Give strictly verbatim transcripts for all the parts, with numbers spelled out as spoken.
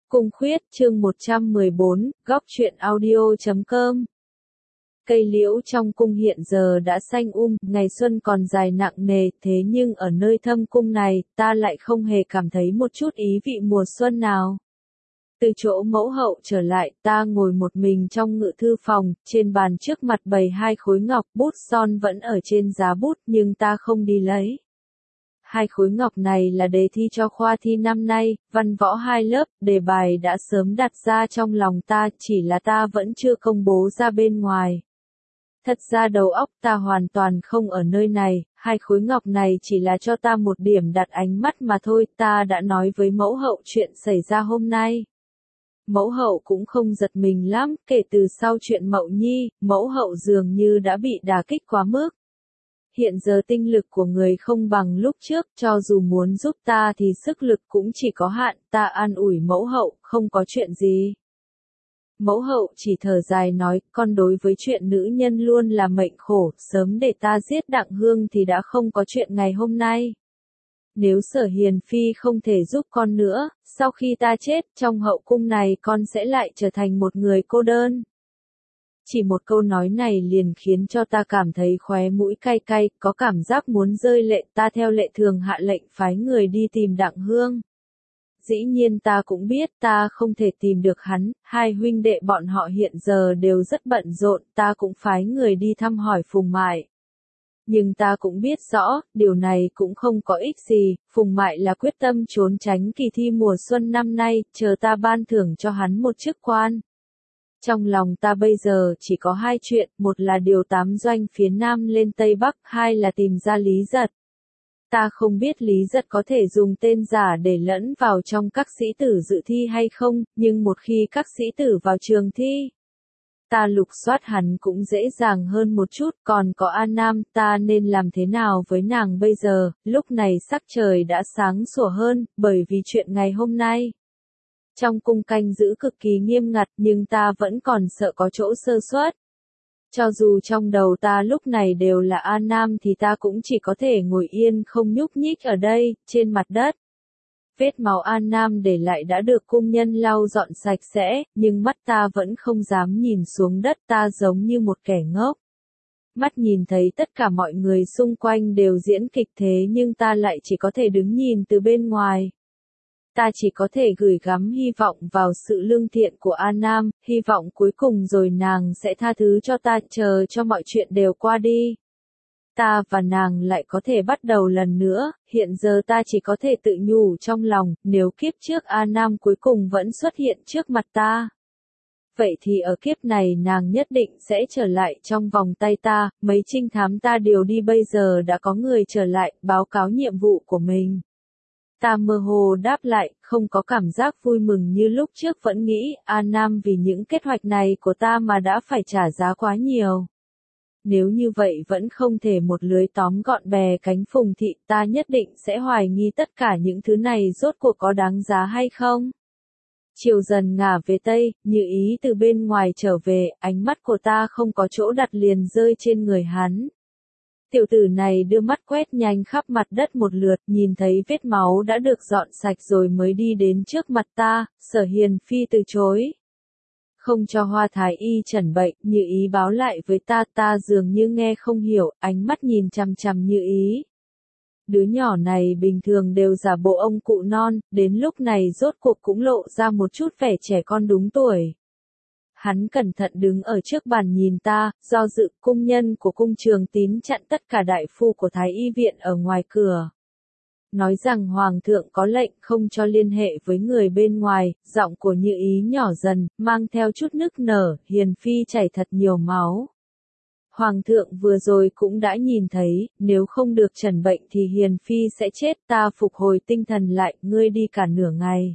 Cung Khuyết, chương một trăm mười bốn, góc truyện audio chấm com. Cây liễu trong cung hiện giờ đã xanh um, ngày xuân còn dài nặng nề, thế nhưng ở nơi thâm cung này, ta lại không hề cảm thấy một chút ý vị mùa xuân nào. Từ chỗ mẫu hậu trở lại, ta ngồi một mình trong ngự thư phòng, trên bàn trước mặt bày hai khối ngọc, bút son vẫn ở trên giá bút nhưng ta không đi lấy. Hai khối ngọc này là đề thi cho khoa thi năm nay, văn võ hai lớp, đề bài đã sớm đặt ra trong lòng ta, chỉ là ta vẫn chưa công bố ra bên ngoài. Thật ra đầu óc ta hoàn toàn không ở nơi này, hai khối ngọc này chỉ là cho ta một điểm đặt ánh mắt mà thôi, ta đã nói với mẫu hậu chuyện xảy ra hôm nay. Mẫu hậu cũng không giật mình lắm, kể từ sau chuyện Mậu Nhi, mẫu hậu dường như đã bị đả kích quá mức. Hiện giờ tinh lực của người không bằng lúc trước, cho dù muốn giúp ta thì sức lực cũng chỉ có hạn, ta an ủi mẫu hậu, không có chuyện gì. Mẫu hậu chỉ thở dài nói, con đối với chuyện nữ nhân luôn là mệnh khổ, sớm để ta giết Đặng Hương thì đã không có chuyện ngày hôm nay. Nếu Sở Hiền Phi không thể giúp con nữa, sau khi ta chết, trong hậu cung này con sẽ lại trở thành một người cô đơn. Chỉ một câu nói này liền khiến cho ta cảm thấy khóe mũi cay cay, có cảm giác muốn rơi lệ, ta theo lệ thường hạ lệnh phái người đi tìm Đặng Hương. Dĩ nhiên ta cũng biết ta không thể tìm được hắn, hai huynh đệ bọn họ hiện giờ đều rất bận rộn, ta cũng phái người đi thăm hỏi Phùng Mại. Nhưng ta cũng biết rõ, điều này cũng không có ích gì, Phùng Mại là quyết tâm trốn tránh kỳ thi mùa xuân năm nay, chờ ta ban thưởng cho hắn một chức quan. Trong lòng ta bây giờ chỉ có hai chuyện, một là điều tám doanh phía Nam lên Tây Bắc, hai là tìm ra Lý Giật. Ta không biết Lý Giật có thể dùng tên giả để lẫn vào trong các sĩ tử dự thi hay không, nhưng một khi các sĩ tử vào trường thi, ta lục soát hắn cũng dễ dàng hơn một chút, còn có An Nam, ta nên làm thế nào với nàng bây giờ, lúc này sắc trời đã sáng sủa hơn, bởi vì chuyện ngày hôm nay. Trong cung canh giữ cực kỳ nghiêm ngặt nhưng ta vẫn còn sợ có chỗ sơ suất. Cho dù trong đầu ta lúc này đều là An Nam thì ta cũng chỉ có thể ngồi yên không nhúc nhích ở đây, trên mặt đất. Vết máu An Nam để lại đã được cung nhân lau dọn sạch sẽ, nhưng mắt ta vẫn không dám nhìn xuống đất, ta giống như một kẻ ngốc. Mắt nhìn thấy tất cả mọi người xung quanh đều diễn kịch thế nhưng ta lại chỉ có thể đứng nhìn từ bên ngoài. Ta chỉ có thể gửi gắm hy vọng vào sự lương thiện của An Nam, hy vọng cuối cùng rồi nàng sẽ tha thứ cho ta, chờ cho mọi chuyện đều qua đi. Ta và nàng lại có thể bắt đầu lần nữa, hiện giờ ta chỉ có thể tự nhủ trong lòng, nếu kiếp trước An Nam cuối cùng vẫn xuất hiện trước mặt ta. Vậy thì ở kiếp này nàng nhất định sẽ trở lại trong vòng tay ta, mấy trinh thám ta điều đi bây giờ đã có người trở lại, báo cáo nhiệm vụ của mình. Ta mơ hồ đáp lại, không có cảm giác vui mừng như lúc trước, vẫn nghĩ, An Nam vì những kế hoạch này của ta mà đã phải trả giá quá nhiều. Nếu như vậy vẫn không thể một lưới tóm gọn bè cánh Phùng thị, ta nhất định sẽ hoài nghi tất cả những thứ này rốt cuộc có đáng giá hay không. Chiều dần ngả về Tây, Như Ý từ bên ngoài trở về, ánh mắt của ta không có chỗ đặt liền rơi trên người hắn. Tiểu tử này đưa mắt quét nhanh khắp mặt đất một lượt, nhìn thấy vết máu đã được dọn sạch rồi mới đi đến trước mặt ta, Sở Hiền Phi từ chối. Không cho Hoa Thái Y chẩn bệnh, Như Ý báo lại với ta, ta dường như nghe không hiểu, ánh mắt nhìn chằm chằm Như Ý. Đứa nhỏ này bình thường đều giả bộ ông cụ non, đến lúc này rốt cuộc cũng lộ ra một chút vẻ trẻ con đúng tuổi. Hắn cẩn thận đứng ở trước bàn nhìn ta, do dự, cung nhân của cung Trường Tín chặn tất cả đại phu của Thái Y viện ở ngoài cửa. Nói rằng Hoàng thượng có lệnh không cho liên hệ với người bên ngoài, giọng của Như Ý nhỏ dần, mang theo chút nức nở, Hiền Phi chảy thật nhiều máu. Hoàng thượng vừa rồi cũng đã nhìn thấy, nếu không được trần bệnh thì Hiền Phi sẽ chết, ta phục hồi tinh thần lại, ngươi đi cả nửa ngày.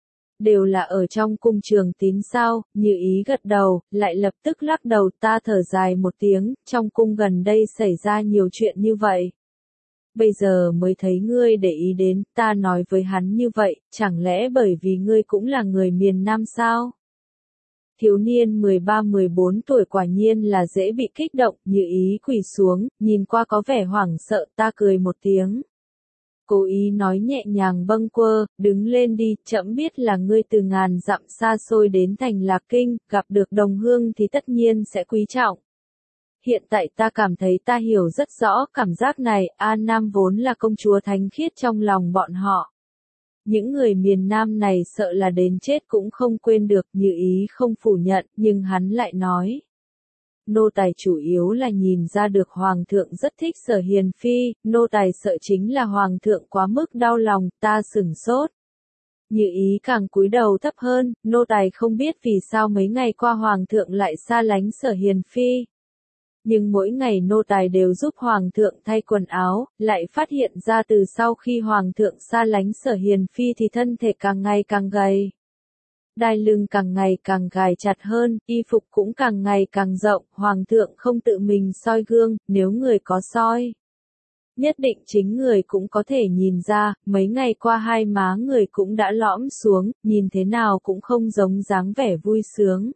Đều là ở trong cung Trường Tín sao, Như Ý gật đầu, lại lập tức lắc đầu, ta thở dài một tiếng, trong cung gần đây xảy ra nhiều chuyện như vậy. Bây giờ mới thấy ngươi để ý đến, ta nói với hắn như vậy, chẳng lẽ bởi vì ngươi cũng là người miền Nam sao? Thiếu niên mười ba mười bốn tuổi quả nhiên là dễ bị kích động, Như Ý quỳ xuống, nhìn qua có vẻ hoảng sợ, ta cười một tiếng. cố ý nói nhẹ nhàng bâng quơ, đứng lên đi, trẫm biết là ngươi từ ngàn dặm xa xôi đến thành Lạc Kinh, gặp được đồng hương thì tất nhiên sẽ quý trọng. Hiện tại ta cảm thấy ta hiểu rất rõ cảm giác này, An Nam vốn là công chúa thánh khiết trong lòng bọn họ. Những người miền Nam này sợ là đến chết cũng không quên được, Như Ý không phủ nhận, nhưng hắn lại nói. Nô tài chủ yếu là nhìn ra được Hoàng thượng rất thích Sở Hiền Phi, nô tài sợ chính là Hoàng thượng quá mức đau lòng, ta sửng sốt. Như Ý càng cúi đầu thấp hơn, nô tài không biết vì sao mấy ngày qua Hoàng thượng lại xa lánh Sở Hiền Phi. Nhưng mỗi ngày nô tài đều giúp Hoàng thượng thay quần áo, lại phát hiện ra từ sau khi Hoàng thượng xa lánh Sở Hiền Phi thì thân thể càng ngày càng gầy. Đai lưng càng ngày càng gài chặt hơn, y phục cũng càng ngày càng rộng, Hoàng thượng không tự mình soi gương, nếu người có soi. Nhất định chính người cũng có thể nhìn ra, mấy ngày qua hai má người cũng đã lõm xuống, nhìn thế nào cũng không giống dáng vẻ vui sướng.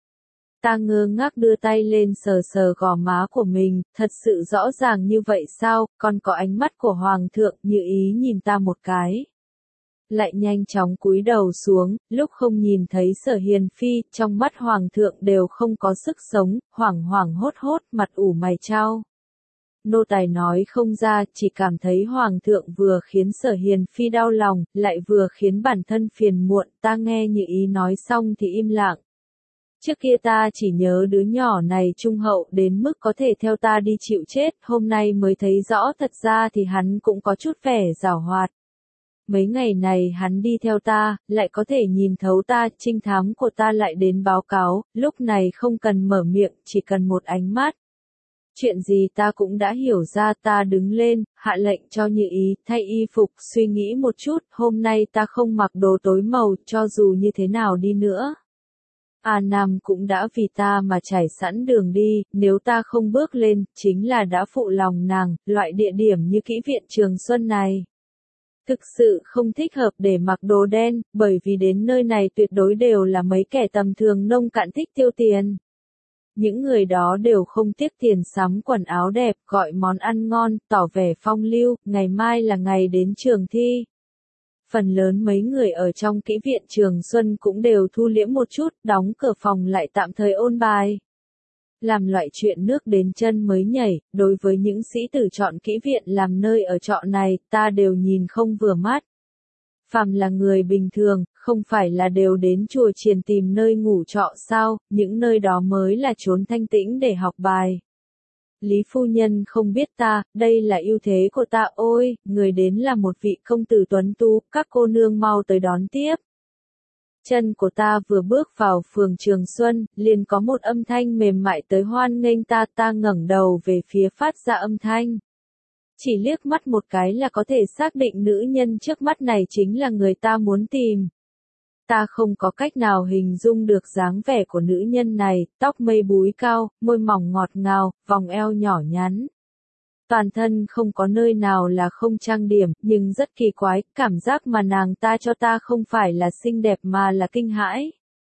Ta ngơ ngác đưa tay lên sờ sờ gò má của mình, thật sự rõ ràng như vậy sao, còn có ánh mắt của Hoàng thượng, Như Ý nhìn ta một cái. Lại nhanh chóng cúi đầu xuống, lúc không nhìn thấy Sở Hiền Phi, trong mắt Hoàng thượng đều không có sức sống, hoảng hoảng hốt hốt, mặt ủ mày chau. Nô tài nói không ra, chỉ cảm thấy Hoàng thượng vừa khiến Sở Hiền Phi đau lòng, lại vừa khiến bản thân phiền muộn, ta nghe Như Ý nói xong thì im lặng. Trước kia ta chỉ nhớ đứa nhỏ này trung hậu đến mức có thể theo ta đi chịu chết, hôm nay mới thấy rõ thật ra thì hắn cũng có chút vẻ giảo hoạt. Mấy ngày này hắn đi theo ta, lại có thể nhìn thấu ta, trinh thám của ta lại đến báo cáo, lúc này không cần mở miệng, chỉ cần một ánh mắt. Chuyện gì ta cũng đã hiểu ra, ta đứng lên, hạ lệnh cho Như Ý, thay y phục, suy nghĩ một chút, hôm nay ta không mặc đồ tối màu, cho dù như thế nào đi nữa. A Nam cũng đã vì ta mà trải sẵn đường đi, nếu ta không bước lên, chính là đã phụ lòng nàng, loại địa điểm như Kỹ viện Trường Xuân này. Thực sự không thích hợp để mặc đồ đen, bởi vì đến nơi này tuyệt đối đều là mấy kẻ tầm thường nông cạn thích tiêu tiền. Những người đó đều không tiếc tiền sắm quần áo đẹp, gọi món ăn ngon, tỏ vẻ phong lưu, ngày mai là ngày đến trường thi. Phần lớn mấy người ở trong Kỹ viện Trường Xuân cũng đều thu liễm một chút, đóng cửa phòng lại tạm thời ôn bài. Làm loại chuyện nước đến chân mới nhảy, đối với những sĩ tử chọn Kỹ viện làm nơi ở trọ này, ta đều nhìn không vừa mắt. Phàm là người bình thường, không phải là đều đến chùa chiền tìm nơi ngủ trọ sao, những nơi đó mới là chốn thanh tĩnh để học bài. Lý phu nhân không biết ta, đây là ưu thế của ta, ôi, người đến là một vị công tử tuấn tú, các cô nương mau tới đón tiếp. Chân của ta vừa bước vào phường Trường Xuân, liền có một âm thanh mềm mại tới hoan nghênh ta, ta ngẩng đầu về phía phát ra âm thanh. Chỉ liếc mắt một cái là có thể xác định nữ nhân trước mắt này chính là người ta muốn tìm. Ta không có cách nào hình dung được dáng vẻ của nữ nhân này, tóc mây búi cao, môi mỏng ngọt ngào, vòng eo nhỏ nhắn. Toàn thân không có nơi nào là không trang điểm, nhưng rất kỳ quái, cảm giác mà nàng ta cho ta không phải là xinh đẹp mà là kinh hãi.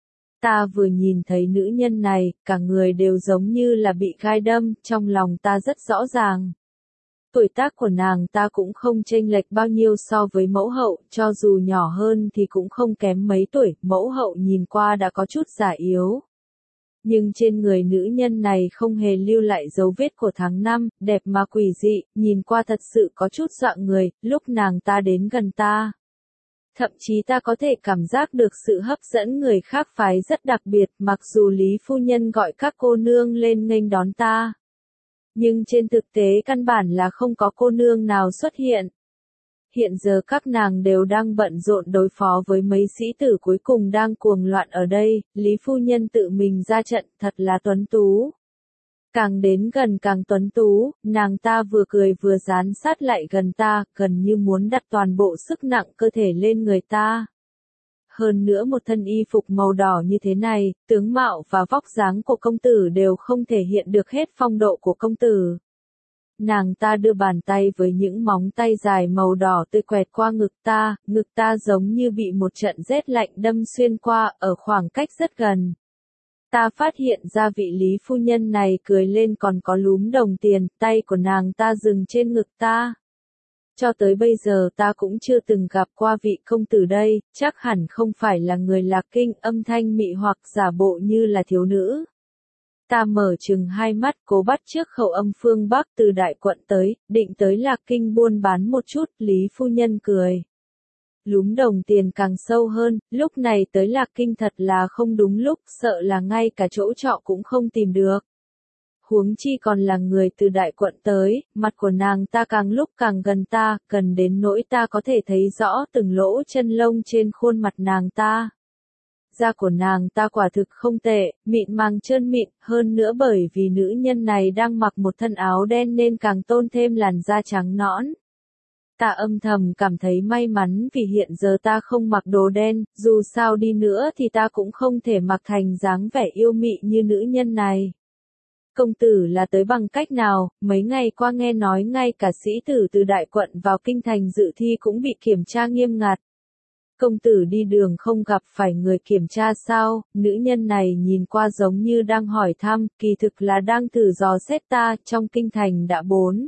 Ta vừa nhìn thấy nữ nhân này, cả người đều giống như là bị gai đâm, trong lòng ta rất rõ ràng. Tuổi tác của nàng ta cũng không chênh lệch bao nhiêu so với mẫu hậu, cho dù nhỏ hơn thì cũng không kém mấy tuổi, mẫu hậu nhìn qua đã có chút già yếu. Nhưng trên người nữ nhân này không hề lưu lại dấu vết của tháng năm, đẹp mà quỷ dị, nhìn qua thật sự có chút dọa người, lúc nàng ta đến gần ta. Thậm chí ta có thể cảm giác được sự hấp dẫn người khác phái rất đặc biệt, mặc dù Lý phu nhân gọi các cô nương lên nghênh đón ta. Nhưng trên thực tế căn bản là không có cô nương nào xuất hiện. Hiện giờ các nàng đều đang bận rộn đối phó với mấy sĩ tử cuối cùng đang cuồng loạn ở đây, Lý phu nhân tự mình ra trận, thật là tuấn tú. Càng đến gần càng tuấn tú, nàng ta vừa cười vừa dán sát lại gần ta, gần như muốn đặt toàn bộ sức nặng cơ thể lên người ta. Hơn nữa một thân y phục màu đỏ như thế này, tướng mạo và vóc dáng của công tử đều không thể hiện được hết phong độ của công tử. Nàng ta đưa bàn tay với những móng tay dài màu đỏ tươi quẹt qua ngực ta, ngực ta giống như bị một trận rét lạnh đâm xuyên qua, ở khoảng cách rất gần. Ta phát hiện ra vị Lý phu nhân này cười lên còn có lúm đồng tiền, tay của nàng ta dừng trên ngực ta. cho tới bây giờ ta cũng chưa từng gặp qua vị công tử đây, chắc hẳn không phải là người Lạc Kinh, âm thanh mị hoặc giả bộ như là thiếu nữ. Ta mở chừng hai mắt cố bắt trước khẩu âm phương Bắc từ đại quận tới, định tới Lạc Kinh buôn bán một chút, Lý phu nhân cười. Lúm đồng tiền càng sâu hơn, lúc này tới Lạc Kinh thật là không đúng lúc, sợ là ngay cả chỗ trọ cũng không tìm được. Huống chi còn là người từ đại quận tới, mặt của nàng ta càng lúc càng gần ta, gần đến nỗi ta có thể thấy rõ từng lỗ chân lông trên khuôn mặt nàng ta. Da của nàng ta quả thực không tệ, mịn màng trơn mịn, hơn nữa bởi vì nữ nhân này đang mặc một thân áo đen nên càng tôn thêm làn da trắng nõn. Ta âm thầm cảm thấy may mắn vì hiện giờ ta không mặc đồ đen, dù sao đi nữa thì ta cũng không thể mặc thành dáng vẻ yêu mị như nữ nhân này. Công tử là tới bằng cách nào, mấy ngày qua nghe nói ngay cả sĩ tử từ đại quận vào kinh thành dự thi cũng bị kiểm tra nghiêm ngặt. Công tử đi đường không gặp phải người kiểm tra sao, nữ nhân này nhìn qua giống như đang hỏi thăm, kỳ thực là đang thử dò xét ta, trong kinh thành đã bốn.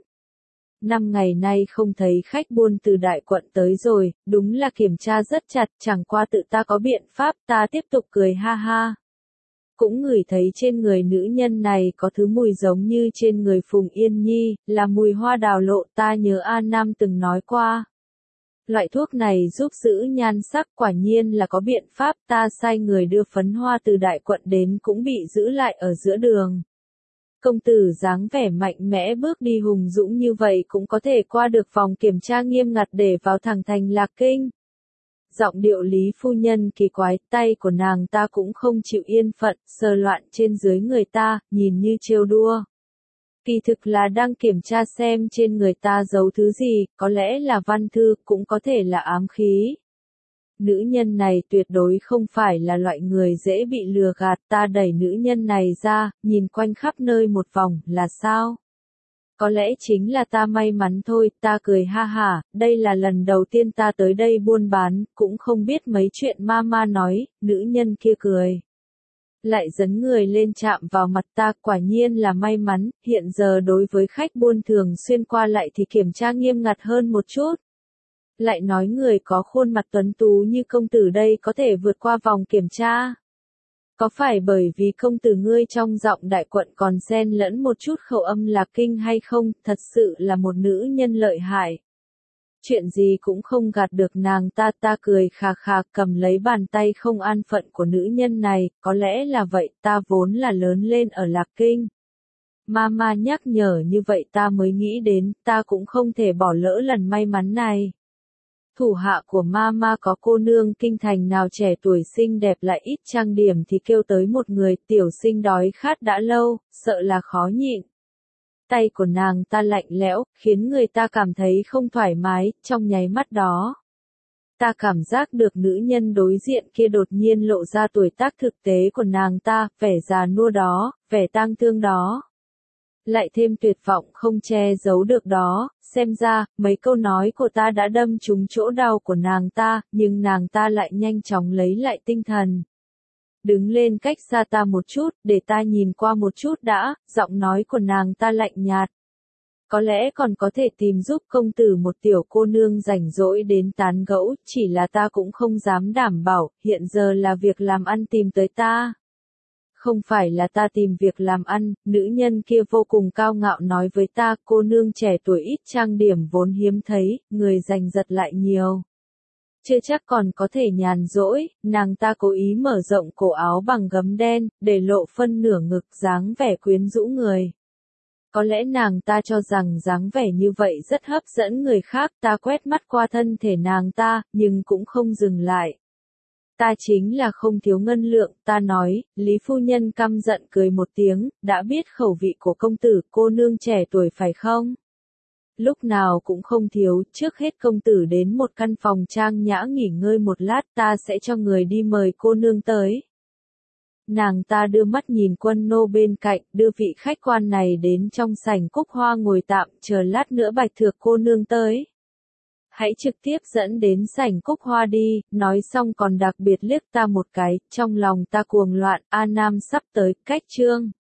Năm ngày nay không thấy khách buôn từ đại quận tới rồi, đúng là kiểm tra rất chặt, chẳng qua tự ta có biện pháp, ta tiếp tục cười ha ha. Cũng ngửi thấy trên người nữ nhân này có thứ mùi giống như trên người Phùng Yên Nhi, là mùi hoa đào lộ, ta nhớ A Nam từng nói qua. Loại thuốc này giúp giữ nhan sắc, quả nhiên là có biện pháp, ta sai người đưa phấn hoa từ đại quận đến cũng bị giữ lại ở giữa đường. Công tử dáng vẻ mạnh mẽ bước đi hùng dũng như vậy cũng có thể qua được vòng kiểm tra nghiêm ngặt để vào thẳng thành Lạc Kinh. Giọng điệu Lý phu nhân kỳ quái, tay của nàng ta cũng không chịu yên phận, sờ loạn trên dưới người ta, nhìn như trêu đua. Kỳ thực là đang kiểm tra xem trên người ta giấu thứ gì, có lẽ là văn thư, cũng có thể là ám khí. Nữ nhân này tuyệt đối không phải là loại người dễ bị lừa gạt, ta đẩy nữ nhân này ra, nhìn quanh khắp nơi một vòng, là sao? Có lẽ chính là ta may mắn thôi, ta cười ha hả, đây là lần đầu tiên ta tới đây buôn bán, cũng không biết mấy chuyện ma ma nói, nữ nhân kia cười. Lại dấn người lên chạm vào mặt ta, quả nhiên là may mắn, hiện giờ đối với khách buôn thường xuyên qua lại thì kiểm tra nghiêm ngặt hơn một chút. Lại nói người có khuôn mặt tuấn tú như công tử đây có thể vượt qua vòng kiểm tra. Có phải bởi vì công tử ngươi trong giọng đại quận còn xen lẫn một chút khẩu âm Lạc Kinh hay không, thật sự là một nữ nhân lợi hại. Chuyện gì cũng không gạt được nàng ta, ta cười khà khà cầm lấy bàn tay không an phận của nữ nhân này, có lẽ là vậy, ta vốn là lớn lên ở Lạc Kinh. Mama nhắc nhở như vậy ta mới nghĩ đến, ta cũng không thể bỏ lỡ lần may mắn này. Thủ hạ của Mama có cô nương kinh thành nào trẻ tuổi xinh đẹp lại ít trang điểm thì kêu tới một người, tiểu sinh đói khát đã lâu, sợ là khó nhịn. Tay của nàng ta lạnh lẽo, khiến người ta cảm thấy không thoải mái, trong nháy mắt đó. Ta cảm giác được nữ nhân đối diện kia đột nhiên lộ ra tuổi tác thực tế của nàng ta, vẻ già nua đó, vẻ tang thương đó. Lại thêm tuyệt vọng không che giấu được đó, xem ra, mấy câu nói của ta đã đâm trúng chỗ đau của nàng ta, nhưng nàng ta lại nhanh chóng lấy lại tinh thần. Đứng lên cách xa ta một chút, để ta nhìn qua một chút đã, giọng nói của nàng ta lạnh nhạt. Có lẽ còn có thể tìm giúp công tử một tiểu cô nương rảnh rỗi đến tán gẫu, chỉ là ta cũng không dám đảm bảo, hiện giờ là việc làm ăn tìm tới ta. Không phải là ta tìm việc làm ăn, nữ nhân kia vô cùng cao ngạo nói với ta, cô nương trẻ tuổi ít trang điểm vốn hiếm thấy, người giành giật lại nhiều. Chưa chắc còn có thể nhàn rỗi, nàng ta cố ý mở rộng cổ áo bằng gấm đen, để lộ phân nửa ngực dáng vẻ quyến rũ người. Có lẽ nàng ta cho rằng dáng vẻ như vậy rất hấp dẫn người khác, ta quét mắt qua thân thể nàng ta, nhưng cũng không dừng lại. Ta chính là không thiếu ngân lượng, ta nói, Lý phu nhân căm giận cười một tiếng, đã biết khẩu vị của công tử, cô nương trẻ tuổi phải không? Lúc nào cũng không thiếu, trước hết công tử đến một căn phòng trang nhã nghỉ ngơi một lát, ta sẽ cho người đi mời cô nương tới. Nàng ta đưa mắt nhìn Quân nô bên cạnh, đưa vị khách quan này đến trong sảnh Cúc Hoa ngồi tạm, chờ lát nữa Bạch Thược cô nương tới. Hãy trực tiếp dẫn đến sảnh Cúc Hoa đi, nói xong còn đặc biệt liếc ta một cái, trong lòng ta cuồng loạn, A Nam sắp tới, cách chương.